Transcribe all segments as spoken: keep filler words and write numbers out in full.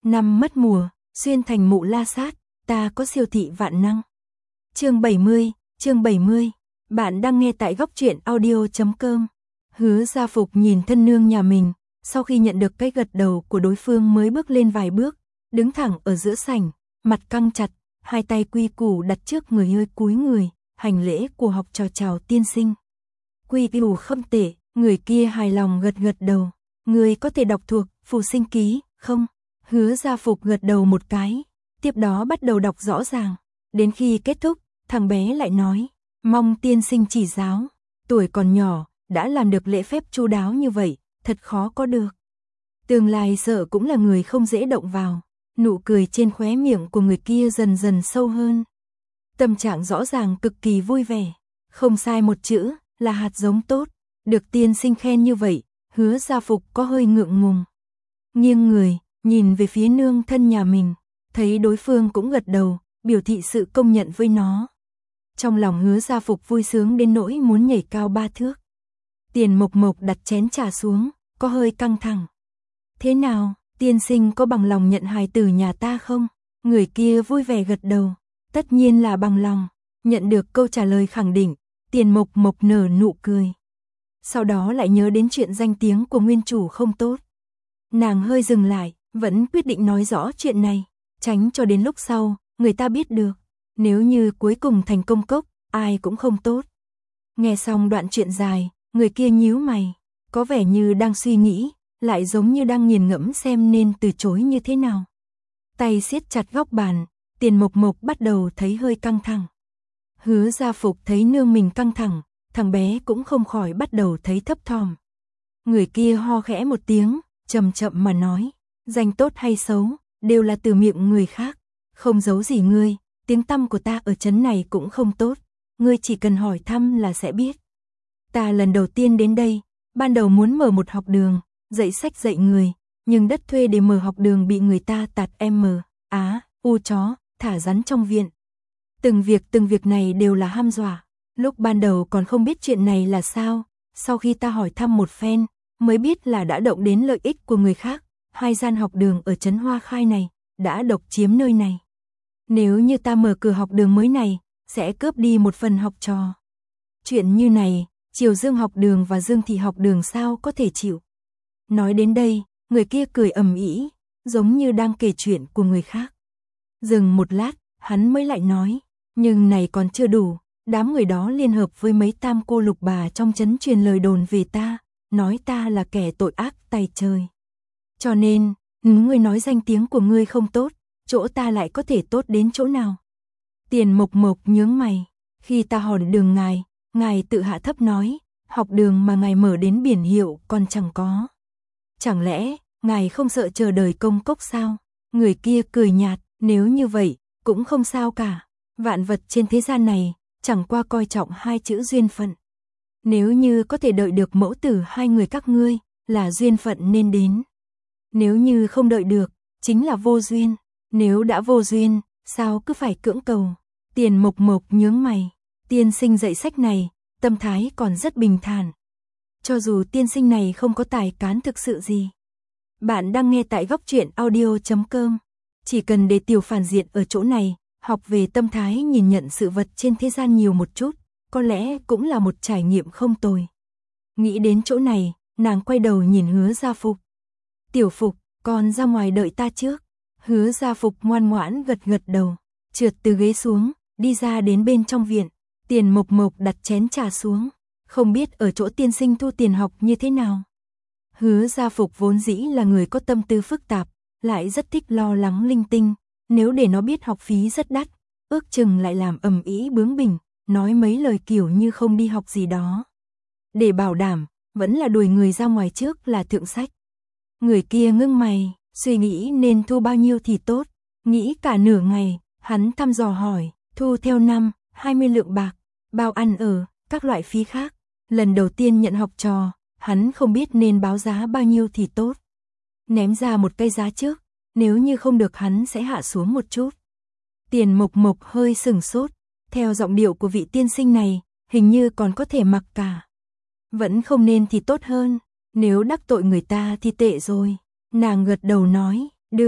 Năm mất mùa, xuyên thành mụ la sát, ta có siêu thị vạn năng. Chương bảy mươi, chương bảy mươi. Bạn đang nghe tại góc truyện audio chấm com. Hứa Gia Phục nhìn thân nương nhà mình, sau khi nhận được cái gật đầu của đối phương mới bước lên vài bước, đứng thẳng ở giữa sảnh, mặt căng chặt, hai tay quy củ đặt trước người hơi cúi người, hành lễ của học trò chào tiên sinh. Quy củ không tệ, người kia hài lòng gật gật đầu. Người có thể đọc thuộc phù sinh ký, không? Hứa Gia Phục gật đầu một cái, tiếp đó bắt đầu đọc rõ ràng. Đến khi kết thúc, thằng bé lại nói, mong tiên sinh chỉ giáo, tuổi còn nhỏ, đã làm được lễ phép chu đáo như vậy, thật khó có được. Tương lai sợ cũng là người không dễ động vào, nụ cười trên khóe miệng của người kia dần dần sâu hơn. Tâm trạng rõ ràng cực kỳ vui vẻ, không sai một chữ, là hạt giống tốt, được tiên sinh khen như vậy, Hứa Gia Phục có hơi ngượng ngùng. Nghiêng người, nhìn về phía nương thân nhà mình, thấy đối phương cũng gật đầu, biểu thị sự công nhận với nó. Trong lòng Hứa Gia Phục vui sướng đến nỗi muốn nhảy cao ba thước. Tiền Mộc Mộc đặt chén trà xuống, có hơi căng thẳng. Thế nào, tiên sinh có bằng lòng nhận hài tử nhà ta không? Người kia vui vẻ gật đầu, tất nhiên là bằng lòng. Nhận được câu trả lời khẳng định, Tiền Mộc Mộc nở nụ cười. Sau đó lại nhớ đến chuyện danh tiếng của nguyên chủ không tốt. Nàng hơi dừng lại, vẫn quyết định nói rõ chuyện này, tránh cho đến lúc sau, người ta biết được. Nếu như cuối cùng thành công cốc, ai cũng không tốt. Nghe xong đoạn chuyện dài, người kia nhíu mày, có vẻ như đang suy nghĩ, lại giống như đang nghiền ngẫm xem nên từ chối như thế nào. Tay siết chặt góc bàn, Tiền Mộc Mộc bắt đầu thấy hơi căng thẳng. Hứa Gia Phục thấy nương mình căng thẳng, thằng bé cũng không khỏi bắt đầu thấy thấp thỏm. Người kia ho khẽ một tiếng, chậm chậm mà nói, danh tốt hay xấu, đều là từ miệng người khác, không giấu gì ngươi, tiếng tăm của ta ở trấn này cũng không tốt, ngươi chỉ cần hỏi thăm là sẽ biết. Ta lần đầu tiên đến đây, ban đầu muốn mở một học đường, dạy sách dạy người, nhưng đất thuê để mở học đường bị người ta tạt em mờ, á, u chó, thả rắn trong viện. Từng việc từng việc này đều là hăm dọa, lúc ban đầu còn không biết chuyện này là sao, sau khi ta hỏi thăm một phen, mới biết là đã động đến lợi ích của người khác, hai gian học đường ở trấn Hoa Khai này, đã độc chiếm nơi này. Nếu như ta mở cửa học đường mới này, sẽ cướp đi một phần học trò. Chuyện như này, Triều Dương học đường và Dương Thị học đường sao có thể chịu. Nói đến đây, người kia cười ầm ĩ, giống như đang kể chuyện của người khác. Dừng một lát, hắn mới lại nói, nhưng này còn chưa đủ, đám người đó liên hợp với mấy tam cô lục bà trong trấn truyền lời đồn về ta, nói ta là kẻ tội ác tày trời. Cho nên, ngươi nói danh tiếng của ngươi không tốt, chỗ ta lại có thể tốt đến chỗ nào? Tiền Mộc Mộc nhướng mày, khi ta hỏi đường ngài, ngài tự hạ thấp nói, học đường mà ngài mở đến biển hiệu còn chẳng có. Chẳng lẽ, ngài không sợ chờ đời công cốc sao? Người kia cười nhạt, nếu như vậy, cũng không sao cả. Vạn vật trên thế gian này, chẳng qua coi trọng hai chữ duyên phận. Nếu như có thể đợi được mẫu tử hai người các ngươi, là duyên phận nên đến. Nếu như không đợi được, chính là vô duyên. Nếu đã vô duyên, sao cứ phải cưỡng cầu? Tiền Mộc Mộc nhướng mày, tiên sinh dạy sách này, tâm thái còn rất bình thản. Cho dù tiên sinh này không có tài cán thực sự gì. Bạn đang nghe tại góc truyện audio chấm com. Chỉ cần để tiểu phản diện ở chỗ này, học về tâm thái nhìn nhận sự vật trên thế gian nhiều một chút, có lẽ cũng là một trải nghiệm không tồi. Nghĩ đến chỗ này, nàng quay đầu nhìn Hứa Gia Phục. Tiểu Phục, con ra ngoài đợi ta trước. Hứa Gia Phục ngoan ngoãn gật gật đầu, trượt từ ghế xuống, đi ra đến bên trong viện. Tiền Mộc Mộc đặt chén trà xuống, không biết ở chỗ tiên sinh thu tiền học như thế nào. Hứa Gia Phục vốn dĩ là người có tâm tư phức tạp, lại rất thích lo lắng linh tinh, nếu để nó biết học phí rất đắt, ước chừng lại làm ầm ĩ bướng bỉnh, nói mấy lời kiểu như không đi học gì đó. Để bảo đảm, vẫn là đuổi người ra ngoài trước là thượng sách. Người kia ngưng mày, suy nghĩ nên thu bao nhiêu thì tốt, nghĩ cả nửa ngày, hắn thăm dò hỏi, thu theo năm, hai mươi lượng bạc, bao ăn ở, các loại phí khác. Lần đầu tiên nhận học trò, hắn không biết nên báo giá bao nhiêu thì tốt. Ném ra một cây giá trước, nếu như không được hắn sẽ hạ xuống một chút. Tiền Mộc Mộc hơi sừng sốt, theo giọng điệu của vị tiên sinh này, hình như còn có thể mặc cả. Vẫn không nên thì tốt hơn, nếu đắc tội người ta thì tệ rồi. Nàng gật đầu nói, được,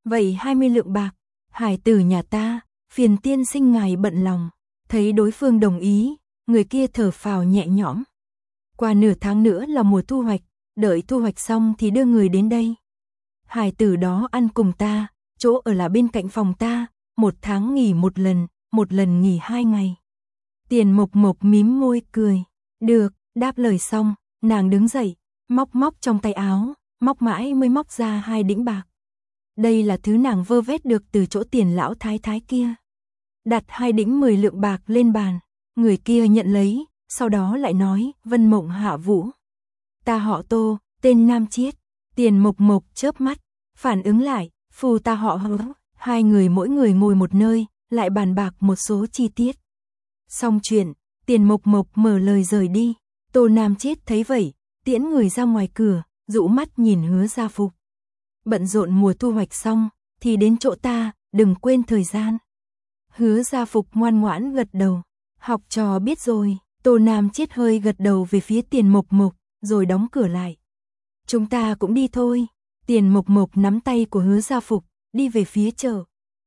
Vậy hai mươi lượng bạc, hải tử nhà ta, phiền tiên sinh ngài bận lòng. Thấy đối phương đồng ý, người kia thở phào nhẹ nhõm. Qua nửa tháng nữa là mùa thu hoạch, đợi thu hoạch xong thì đưa người đến đây. Hải tử đó ăn cùng ta, chỗ ở là bên cạnh phòng ta, một tháng nghỉ một lần, một lần nghỉ hai ngày. Tiền Mộc Mộc mím môi cười. Được, đáp lời xong, nàng đứng dậy, móc móc trong tay áo, móc mãi mới móc ra hai đĩnh bạc. Đây là thứ nàng vơ vét được từ chỗ tiền lão thái thái kia. Đặt hai đĩnh mười lượng bạc lên bàn, người kia nhận lấy, sau đó lại nói, Vân Mộng Hạ Vũ. Ta họ Tô, tên Nam Chiết. Tiền Mộc Mộc chớp mắt, phản ứng lại, phù ta họ Hứa. Hai người mỗi người ngồi một nơi, lại bàn bạc một số chi tiết. Xong chuyện, Tiền Mộc Mộc mở lời rời đi. Tô Nam Chiết thấy vậy, tiễn người ra ngoài cửa, dụ mắt nhìn Hứa Gia Phục. Bận rộn mùa thu hoạch xong, thì đến chỗ ta, đừng quên thời gian. Hứa Gia Phục ngoan ngoãn gật đầu. Học trò biết rồi. Tô Nam Chiết hơi gật đầu về phía Tiền Mộc Mộc, rồi đóng cửa lại. Chúng ta cũng đi thôi. Tiền Mộc Mộc nắm tay của Hứa Gia Phục, đi về phía chợ.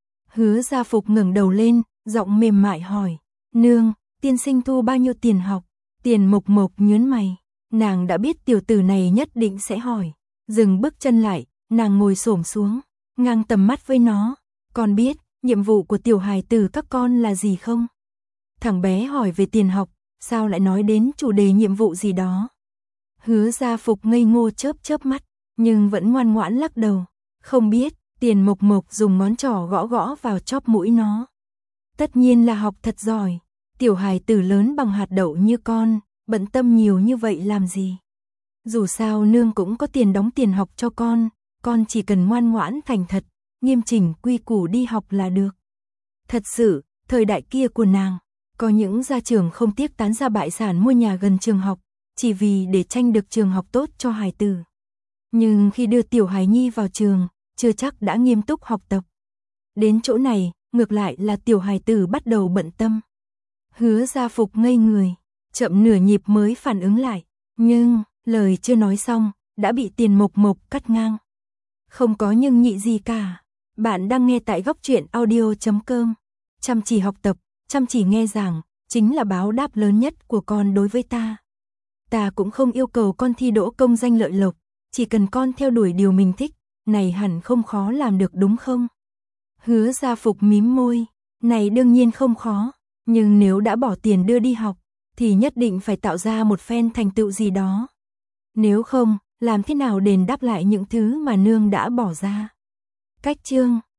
Hứa Gia Phục ngẩng đầu lên, giọng mềm mại hỏi, nương, tiên sinh thu bao nhiêu tiền học? Tiền Mộc Mộc nhướng mày, nàng đã biết tiểu tử này nhất định sẽ hỏi. Dừng bước chân lại, nàng ngồi xổm xuống, ngang tầm mắt với nó. Con biết, nhiệm vụ của tiểu hài tử các con là gì không? Thằng bé hỏi về tiền học, sao lại nói đến chủ đề nhiệm vụ gì đó? Hứa Gia Phục ngây ngô chớp chớp mắt, nhưng vẫn ngoan ngoãn lắc đầu. Không biết. Tiền Mộc Mộc dùng ngón trỏ gõ gõ vào chóp mũi nó. Tất nhiên là học thật giỏi. Tiểu hài tử lớn bằng hạt đậu như con, bận tâm nhiều như vậy làm gì? Dù sao nương cũng có tiền đóng tiền học cho con, con chỉ cần ngoan ngoãn thành thật, nghiêm chỉnh quy củ đi học là được. Thật sự, thời đại kia của nàng, có những gia trưởng không tiếc tán gia bại sản mua nhà gần trường học, chỉ vì để tranh được trường học tốt cho hài tử. Nhưng khi đưa tiểu hài nhi vào trường, chưa chắc đã nghiêm túc học tập. Đến chỗ này, ngược lại là tiểu hài tử bắt đầu bận tâm. Hứa Gia Phục ngây người, chậm nửa nhịp mới phản ứng lại, nhưng lời chưa nói xong, đã bị Tiền Mộc Mộc cắt ngang. Không có nhưng nhị gì cả. Bạn đang nghe tại góc truyện audio chấm com. Chăm chỉ học tập, chăm chỉ nghe giảng, chính là báo đáp lớn nhất của con đối với ta. Ta cũng không yêu cầu con thi đỗ công danh lợi lộc, chỉ cần con theo đuổi điều mình thích, này hẳn không khó làm được đúng không? Hứa Gia Phục mím môi, này đương nhiên không khó, nhưng nếu đã bỏ tiền đưa đi học, thì nhất định phải tạo ra một phen thành tựu gì đó. Nếu không, làm thế nào đền đáp lại những thứ mà nương đã bỏ ra? Cách chương